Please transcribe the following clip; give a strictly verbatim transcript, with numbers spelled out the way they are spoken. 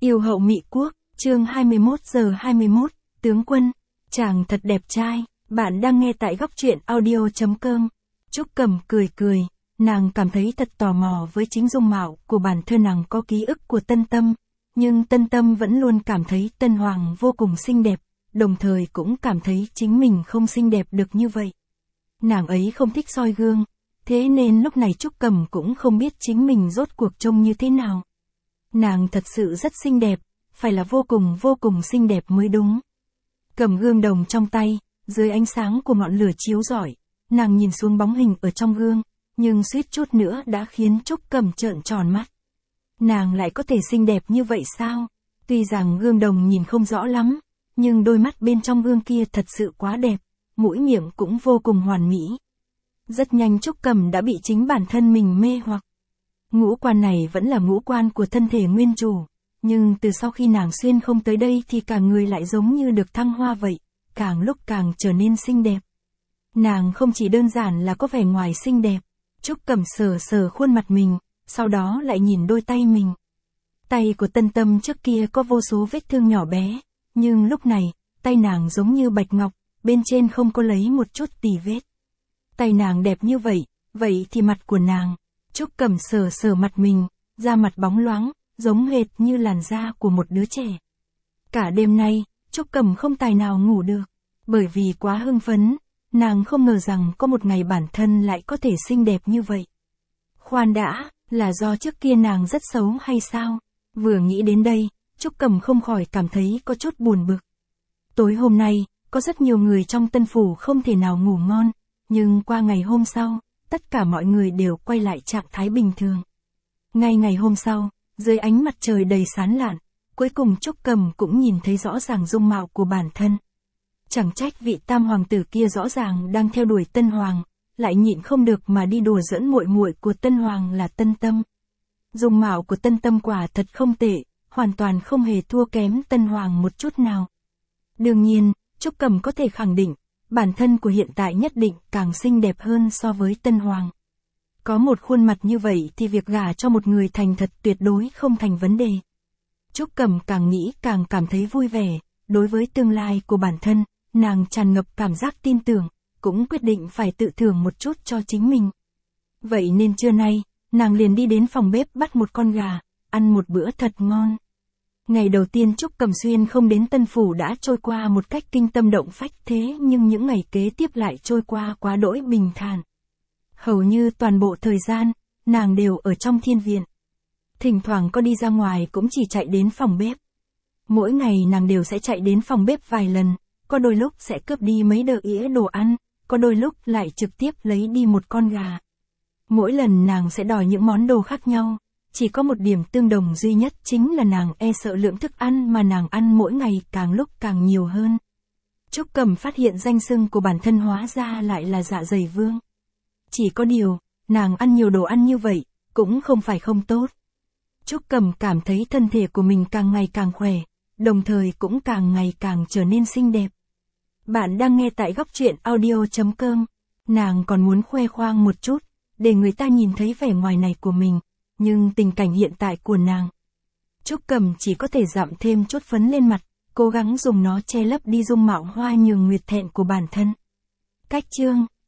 Yêu hậu Mị Quốc, chương hai mươi mốt giờ hai mươi mốt, tướng quân, chàng thật đẹp trai, bạn đang nghe tại góc truyện audio chấm com. Trúc Cầm cười cười, nàng cảm thấy thật tò mò với chính dung mạo của bản thân. Nàng có ký ức của Tân Tâm, nhưng Tân Tâm vẫn luôn cảm thấy Tân Hoàng vô cùng xinh đẹp, đồng thời cũng cảm thấy chính mình không xinh đẹp được như vậy. Nàng ấy không thích soi gương, thế nên lúc này Trúc Cầm cũng không biết chính mình rốt cuộc trông như thế nào. Nàng thật sự rất xinh đẹp, phải là vô cùng vô cùng xinh đẹp mới đúng. Cầm gương đồng trong tay, dưới ánh sáng của ngọn lửa chiếu rọi, nàng nhìn xuống bóng hình ở trong gương, nhưng suýt chút nữa đã khiến Trúc Cầm trợn tròn mắt. Nàng lại có thể xinh đẹp như vậy sao? Tuy rằng gương đồng nhìn không rõ lắm, nhưng đôi mắt bên trong gương kia thật sự quá đẹp, mũi miệng cũng vô cùng hoàn mỹ. Rất nhanh Trúc Cầm đã bị chính bản thân mình mê hoặc. Ngũ quan này vẫn là ngũ quan của thân thể nguyên chủ, nhưng từ sau khi nàng xuyên không tới đây thì cả người lại giống như được thăng hoa vậy, càng lúc càng trở nên xinh đẹp. Nàng không chỉ đơn giản là có vẻ ngoài xinh đẹp. Trúc Cầm sờ sờ khuôn mặt mình, sau đó lại nhìn đôi tay mình. Tay của Tân Tâm trước kia có vô số vết thương nhỏ bé, nhưng lúc này, tay nàng giống như bạch ngọc, bên trên không có lấy một chút tì vết. Tay nàng đẹp như vậy, vậy thì mặt của nàng. Trúc Cầm sờ sờ mặt mình, da mặt bóng loáng, giống hệt như làn da của một đứa trẻ. Cả đêm nay, Trúc Cầm không tài nào ngủ được, bởi vì quá hưng phấn, nàng không ngờ rằng có một ngày bản thân lại có thể xinh đẹp như vậy. Khoan đã, là do trước kia nàng rất xấu hay sao? Vừa nghĩ đến đây, Trúc Cầm không khỏi cảm thấy có chút buồn bực. Tối hôm nay, có rất nhiều người trong Tân Phủ không thể nào ngủ ngon, nhưng qua ngày hôm sau, tất cả mọi người đều quay lại trạng thái bình thường. Ngay ngày hôm sau, dưới ánh mặt trời đầy sáng lạn, cuối cùng Trúc Cầm cũng nhìn thấy rõ ràng dung mạo của bản thân. Chẳng trách vị tam hoàng tử kia rõ ràng đang theo đuổi Tân Hoàng, lại nhịn không được mà đi đùa giỡn muội muội của Tân Hoàng là Tân Tâm. Dung mạo của Tân Tâm quả thật không tệ, hoàn toàn không hề thua kém Tân Hoàng một chút nào. Đương nhiên, Trúc Cầm có thể khẳng định, bản thân của hiện tại nhất định càng xinh đẹp hơn so với Tân Hoàng. Có một khuôn mặt như vậy thì việc gả cho một người thành thật tuyệt đối không thành vấn đề. Trúc Cầm càng nghĩ càng cảm thấy vui vẻ, đối với tương lai của bản thân, nàng tràn ngập cảm giác tin tưởng, cũng quyết định phải tự thưởng một chút cho chính mình. Vậy nên trưa nay, nàng liền đi đến phòng bếp bắt một con gà, ăn một bữa thật ngon. Ngày đầu tiên Trúc Cầm xuyên không đến Tân Phủ đã trôi qua một cách kinh tâm động phách, thế nhưng những ngày kế tiếp lại trôi qua quá đỗi bình thản. Hầu như toàn bộ thời gian, nàng đều ở trong thiên viện. Thỉnh thoảng có đi ra ngoài cũng chỉ chạy đến phòng bếp. Mỗi ngày nàng đều sẽ chạy đến phòng bếp vài lần, có đôi lúc sẽ cướp đi mấy đợt ĩa đồ ăn, có đôi lúc lại trực tiếp lấy đi một con gà. Mỗi lần nàng sẽ đòi những món đồ khác nhau, chỉ có một điểm tương đồng duy nhất chính là nàng e sợ lượng thức ăn mà nàng ăn mỗi ngày càng lúc càng nhiều hơn. Trúc Cầm phát hiện danh xưng của bản thân hóa ra lại là dạ dày vương. Chỉ có điều, nàng ăn nhiều đồ ăn như vậy, cũng không phải không tốt. Trúc Cầm cảm thấy thân thể của mình càng ngày càng khỏe, đồng thời cũng càng ngày càng trở nên xinh đẹp. Bạn đang nghe tại góc truyện audio chấm com. Nàng còn muốn khoe khoang một chút, để người ta nhìn thấy vẻ ngoài này của mình, nhưng tình cảnh hiện tại của nàng. Trúc Cầm chỉ có thể dặm thêm chút phấn lên mặt, cố gắng dùng nó che lấp đi dung mạo hoa nhường nguyệt thẹn của bản thân. Cách chương